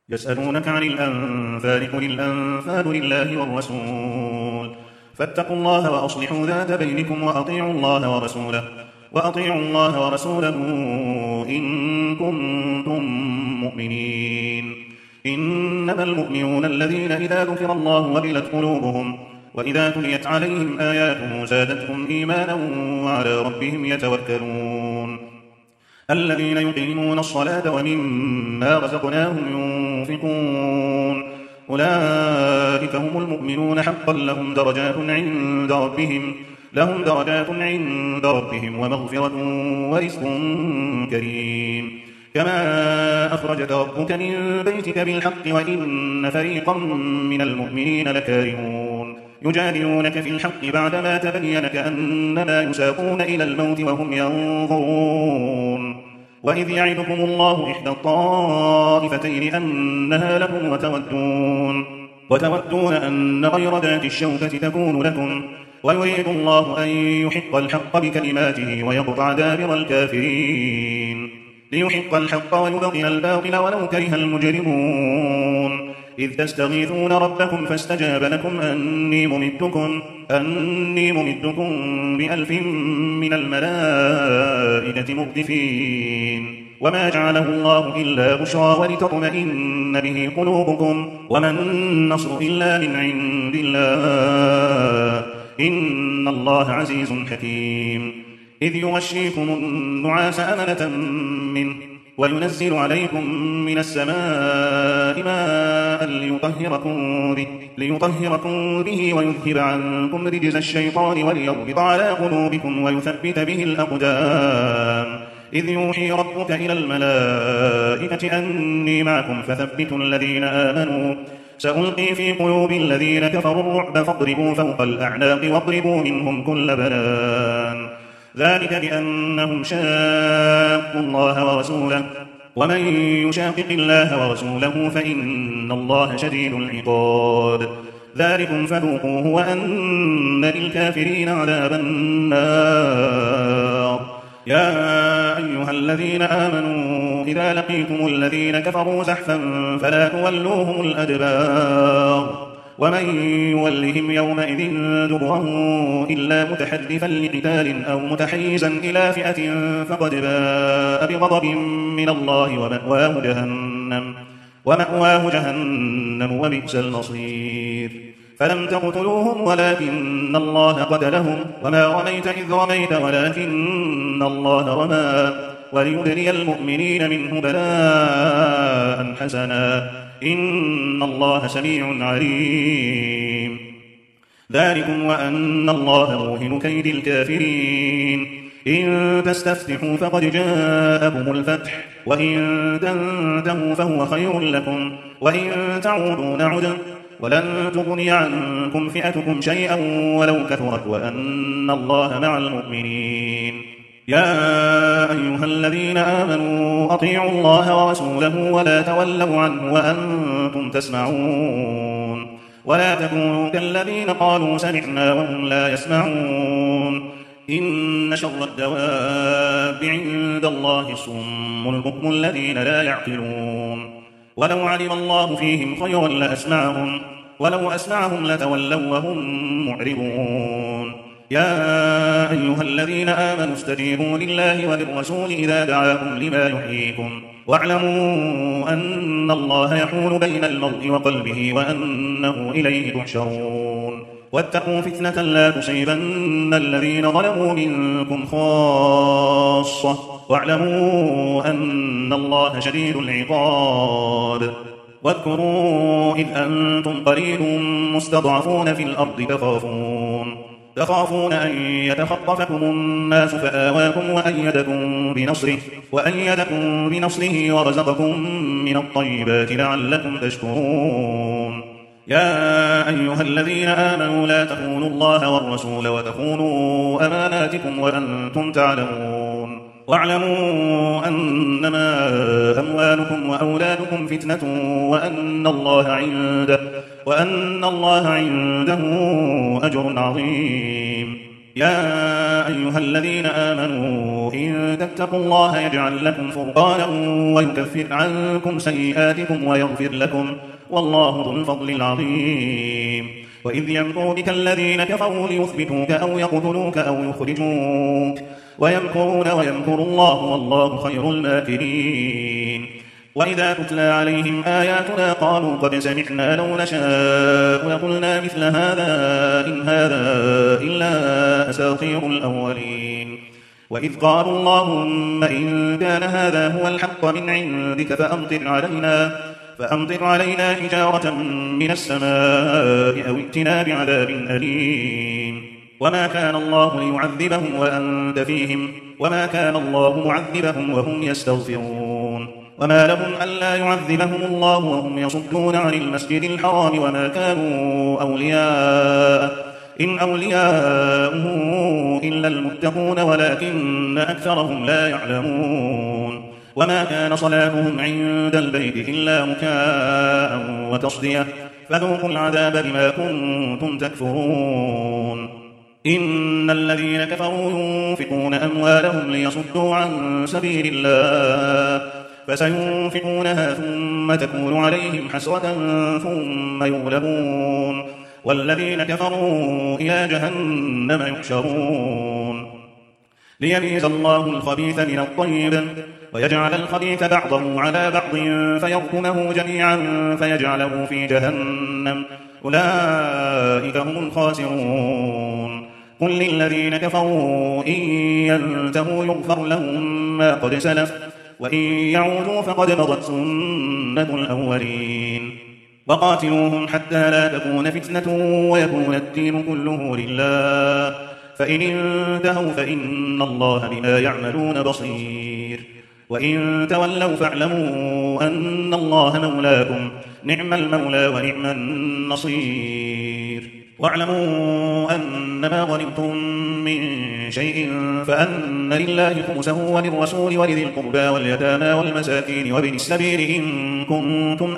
يسألونك عن الأنفال قل الأنفال لله والرسول فاتقوا الله وأصلحوا ذات بينكم وأطيعوا الله ورسوله إن كنتم مؤمنين. إنما المؤمنون الذين إذا ذكر الله وجلت قلوبهم وإذا تليت عليهم آياته زادتهم إيمانا وعلى ربهم يتوكلون. الذين يقيمون الصلاة ومما رزقناهم ينفقون أولئك هم المؤمنون حقا لهم درجات عند ربهم ومغفرة ورزق كريم. كما أخرجك ربك من بيتك بالحق وإن فريقا من المؤمنين لكارهون يجادلونك في الحق بعدما تبين كأنما يساقون إلى الموت وهم ينظرون. وإذ يعدكم الله إحدى الطائفتين أنها لكم وتودون أن غير ذات الشوكة تكون لكم ويريد الله أن يحق الحق بكلماته ويقطع دابر الكافرين ليحق الحق ويبطل الباطل ولو كره المجرمون. إذ تستغيثون ربكم فاستجاب لكم أني ممدكم ب1000 من الملائكة مردفين. وما جعله الله إلا بشرى ولتطمئن به قلوبكم وما النصر إلا من عند الله إن الله عزيز حكيم. إذ يغشيكم النعاس أمنة منه وينزل عليكم من السماء ماء ليطهركم به ويذهب عنكم رجز الشيطان وليربط على قلوبكم ويثبت به الأقدام. إذ يوحي ربك إلى الملائكة أني معكم فثبتوا الذين آمنوا سألقي في قلوب الذين كفروا الرعب فاضربوا فوق الأعناق واضربوا منهم كل بنان. ذلك بأنهم شاقوا الله ورسوله ومن يشاقق الله ورسوله فإن الله شديد العقاب. ذلكم فذوقوه وأن للكافرين عذاب النار. يا أيها الذين آمنوا إذا لقيتم الذين كفروا زحفا فلا تولوهم الأدبار ومن يولهم يومئذ دبره إلا متحرفا لقتال أو متحيزا إلى فئة فقد باء بغضب من الله ومأواه جهنم وبئس المصير. فلم تقتلوهم ولكن الله قتلهم وما رميت إذ رميت ولكن الله رمى وليبلي المؤمنين منه بلاء حسنا إن الله سميع عليم. ذلكم وأن الله موهن كيد الكافرين. إن تستفتحوا فقد جاءكم الفتح وإن تنتهوا فهو خير لكم وإن تعودوا نعد ولن تغني عنكم فئتكم شيئا ولو كثرت وأن الله مع المؤمنين. يا أيها الذين آمنوا أطيعوا الله ورسوله ولا تولوا عنه وأنتم تسمعون ولا تكونوا كالذين قالوا سمعنا وهم لا يسمعون. إن شر الدواب عند الله الصم البكم الذين لا يعقلون. ولو علم الله فيهم خيرا لأسمعهم ولو أسمعهم لتولوا وهم معرضون. يا أيها الذين آمنوا استجيبوا لله وللرسول إذا دعاكم لما يحييكم واعلموا أن الله يحول بين المرء وقلبه وأنه إليه تحشرون. واتقوا فتنة لا تصيبن الذين ظلموا منكم خاصة واعلموا أن الله شديد العقاب. واذكروا إذ أنتم قليل مستضعفون في الأرض تخافون أن يتخطفكم الناس فآواكم وأيدكم بنصره ورزقكم من الطيبات لعلكم تشكرون. يا أيها الذين آمنوا لا تخونوا الله والرسول وتخونوا أماناتكم وأنتم تعلمون واعلموا أنما أموالكم وأولادكم فتنة وأن الله عنده أجر عظيم. يا أيها الذين آمنوا إن تتقوا الله يجعل لكم فرقانا ويكفر عنكم سيئاتكم ويغفر لكم والله ذو الفضل العظيم. وإذ يمكر بك الذين كفروا ليثبتوك أو يقتلوك أو يخرجوك ويمكرون ويمكر الله والله خير الماكرين. وإذا تتلى عليهم آياتنا قالوا قد سمعنا لو نشاء لقلنا مثل هذا إن هذا إلا أساطير الأولين. وإذ قالوا اللهم إن كان هذا هو الحق من عندك فأمطر علينا حجارة من السماء أو ائتنا بعذاب أليم. وما كان الله ليعذبهم وأنت فيهم وما كان الله معذبهم وهم يستغفرون. وما لهم ألا يعذبهم الله وهم يصدون عن المسجد الحرام وما كانوا أولياء إن أولياؤه إلا المتقون ولكن أكثرهم لا يعلمون. وما كان صلاتهم عند البيت إلا مكاء وتصدية فذوقوا العذاب بما كنتم تكفرون. إن الذين كفروا ينفقون أموالهم ليصدوا عن سبيل الله فسينفقونها ثم تكون عليهم حسرة ثم يغلبون والذين كفروا إلى جهنم يحشرون. ليميز الله الخبيث من الطيب ويجعل الخبيث بعضه على بعض فيركمه جميعا فيجعله في جهنم أولئك هم الخاسرون. قل للذين كفروا إن ينتهوا يغفر لهم ما قد سلف وإن يعودوا فقد مضت سنة الأولين. وقاتلوهم حتى لا تكون فتنة ويكون الدين كله لله فإن انتهوا فإن الله بما يعملون بصير. وإن تولوا فاعلموا أن الله مولاكم نعم المولى ونعم النصير. واعلموا أنما غنمتم من شيء فأن لله خمسه وللرسول ولذي القربى واليتامى والمساكين وابن السبيل إن كنتم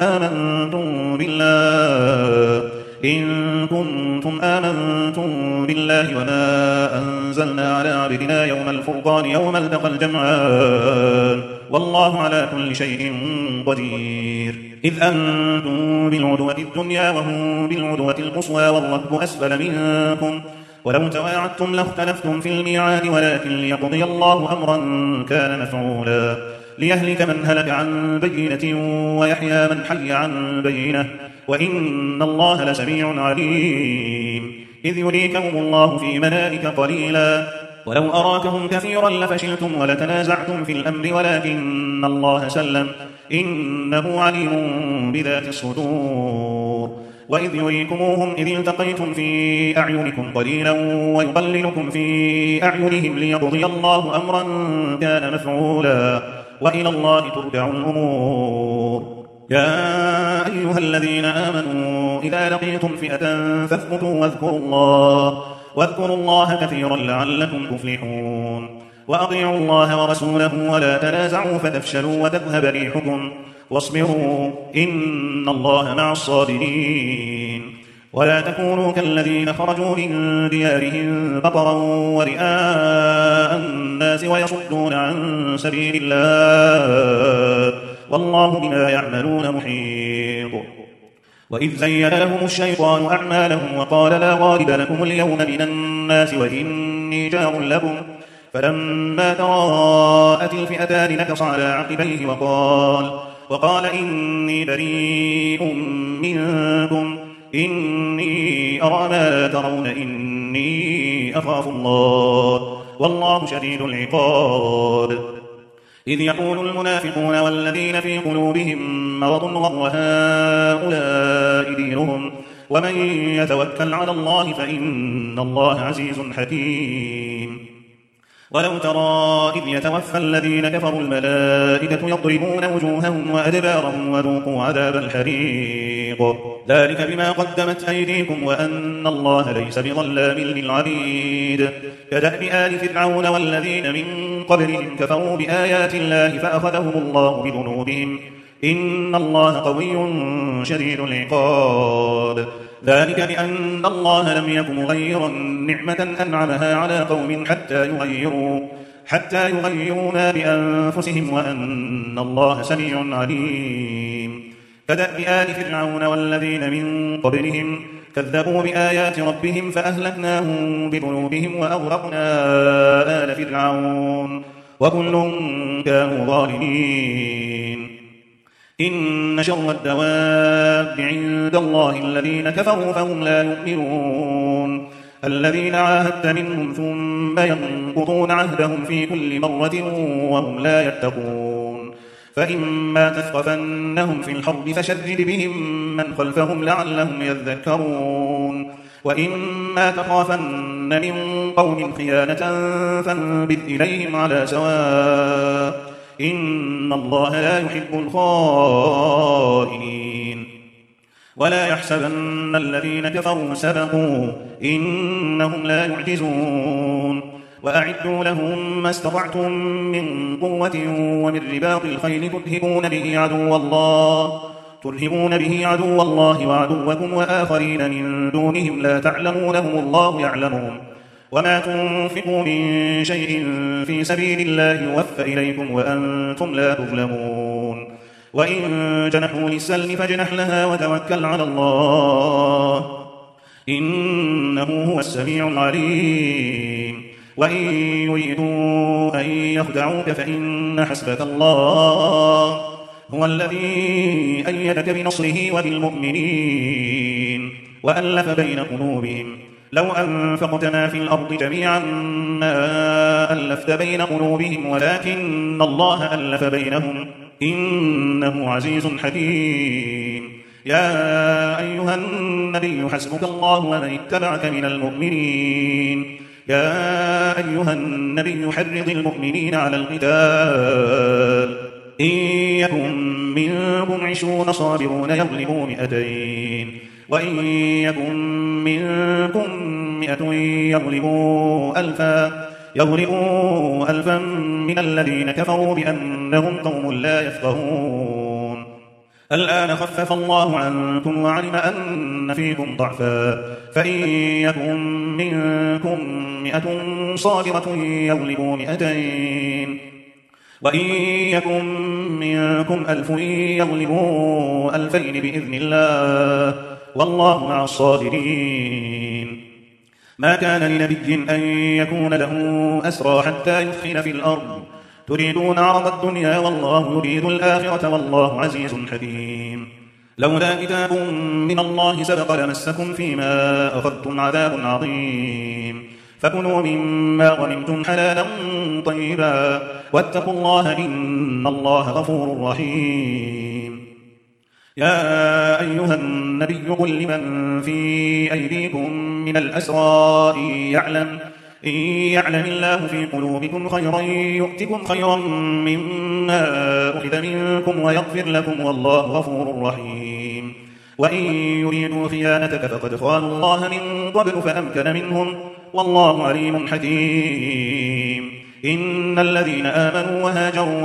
آمنتم بالله وما أنزلنا على عبدنا يوم الفرقان يوم التقى الجمعان والله على كل شيء قدير. إذ أنتم بالعدوة الدنيا وهم بالعدوة القصوى والركب أسفل منكم ولو تواعدتم لاختلفتم في الميعاد ولكن ليقضي الله أمرا كان مفعولا ليهلك من هلك عن بينة ويحيى من حي عن بينة وإن الله لسميع عليم. إذ يريكهم الله في منامك قليلا ولو أراكهم كثيرا لفشلتم ولتنازعتم في الأمر ولكن الله سلم إنه عليم بذات الصدور. وإذ يريكموهم إذ التقيتم في أعينكم قليلا ويقللكم في أعينهم ليقضي الله أمرا كان مفعولا وإلى الله ترجع الأمور. يا أيها الذين آمنوا إذا لقيتم فئة فاثبتوا واذكروا الله كثيرا لعلكم تفلحون. وأطيعوا الله ورسوله ولا تنازعوا فتفشلوا وتذهب ريحكم واصبروا إن الله مع الصابرين. ولا تكونوا كالذين خرجوا من ديارهم بطرا ورئاء الناس ويصدون عن سبيل الله والله بما يعملون محيط. وإذ زين لهم الشيطان أعمالهم وقال لا غالب لكم اليوم من الناس وإني جار لكم فلما تراءت الفئتان نكص على عقبيه وقال إني بريء منكم إني أرى ما لا ترون إني أخاف الله والله شديد العقاب. إذ يقول المنافقون والذين في قلوبهم مرض غر هؤلاء دينهم ومن يتوكل على الله فإن الله عزيز حكيم. ولو ترى إذ يتوفى الذين كفروا الملائكة يضربون وجوههم وأدبارهم وذوقوا عذاب الحريق ذلك بما قدمت أيديكم وأن الله ليس بظلام للعبيد. كدأب آل فرعون والذين من قبلهم كفروا بآيات الله فأخذهم الله بذنوبهم إن الله قوي شديد العقاب. ذلك بأن الله لم يك مغيرا نعمة أنعمها على قوم حتى يغيروا ما بأنفسهم وأن الله سميع عليم. كدأب آل فرعون والذين من قبلهم كذبوا بآيات ربهم فأهلكناهم بذنوبهم وأغرقنا آل فرعون وكل كانوا ظالمين. إن شر الدواب عند الله الذين كفروا فهم لا يؤمنون. الذين عاهدت منهم ثم ينقضون عهدهم في كل مرة وهم لا يتقون. فإما تثقفنهم في الحرب فشرد بهم من خلفهم لعلهم يذكرون. وإما تخافن من قوم خيانة فانبذ إليهم على سواء إن الله لا يحب الخائنين. ولا يحسبن الذين كفروا سبقوا إنهم لا يعجزون. وأعدوا لهم ما استطعتم من قوة ومن رباط الخيل ترهبون به عدو الله وعدوكم وآخرين من دونهم لا تعلمونهم الله يعلمهم. وما تنفقوا من شيء في سبيل الله يوفى إليكم وأنتم لا تظلمون. وإن جنحوا للسلم فاجنح لها وتوكل على الله إنه هو السميع العليم. وإن يريدوا أن يخدعوك فإن حسبك الله هو الذي أيدك بنصره وبالمؤمنين وألف بين قلوبهم. لو أنفقت ما في الأرض جميعا ما ألفت بين قلوبهم ولكن الله ألف بينهم إنه عزيز حكيم. يا أيها النبي حسبك الله ومن اتبعك من المؤمنين. يا أيها النبي حرض المؤمنين على القتال إن يكن منكم 20 صابرون يغلبوا 200 وإن يكن منكم 100 يغلبوا 1000 من الذين كفروا بأنهم قوم لا يفقهون. الآن خفف الله عنكم وعلم أن فيكم ضعفا فإن يكن منكم 100 صابرة يغلبوا 200 وإن يكن منكم 1000 يغلبوا 2000 بإذن الله والله مع الصابرين. ما كان لنبي أن يكون له أسرى حتى يثخن في الأرض تريدون عرض الدنيا والله يريد الآخرة والله عزيز حكيم. لولا كتاب من الله سبق لمسكم فيما أخذتم عذاب عظيم. فكلوا مما غنمتم حلالا طيبا واتقوا الله إن الله غفور رحيم. يا أيها النبي قل لمن في أيديكم من الأسرى إن يعلم الله في قلوبكم خيرا يؤتكم خيرا مما أخذ منكم ويغفر لكم والله غفور رحيم. وإن يريدوا خيانتك فقد خانوا الله من قبل فأمكن منهم والله عليم حكيم. إن الذين آمنوا وهاجروا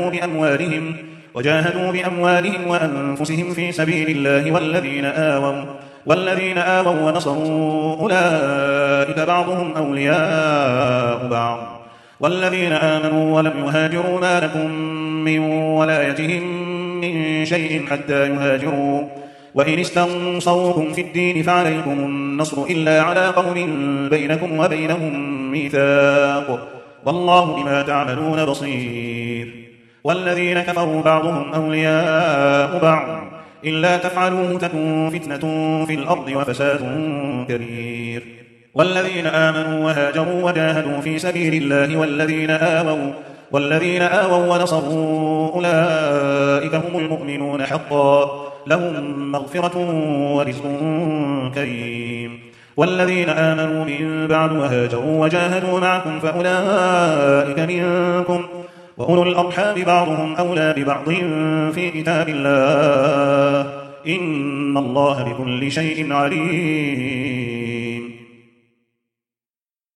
وجاهدوا بأموالهم وأنفسهم في سبيل الله والذين آووا ونصروا أولئك بعضهم أولياء بعض. والذين آمنوا ولم يهاجروا ما لكم من ولايتهم من شيء حتى يهاجروا. وإن استنصروكم في الدين فعليكم النصر إلا على قوم بينكم وبينهم ميثاق والله بما تعملون بصير. والذين كفروا بعضهم أولياء بعض إلا تفعلوه تكن فتنة في الأرض وفساد كبير. والذين آمنوا وهاجروا وجاهدوا في سبيل الله والذين آووا ونصروا أولئك هم المؤمنون حقا لهم مغفرة ورزق كريم. والذين آمنوا من بعد وهاجروا وجاهدوا معكم فأولئك منكم وأولو الأرحام بعضهم أولى ببعض في كتاب الله إن الله بكل شيء عليم.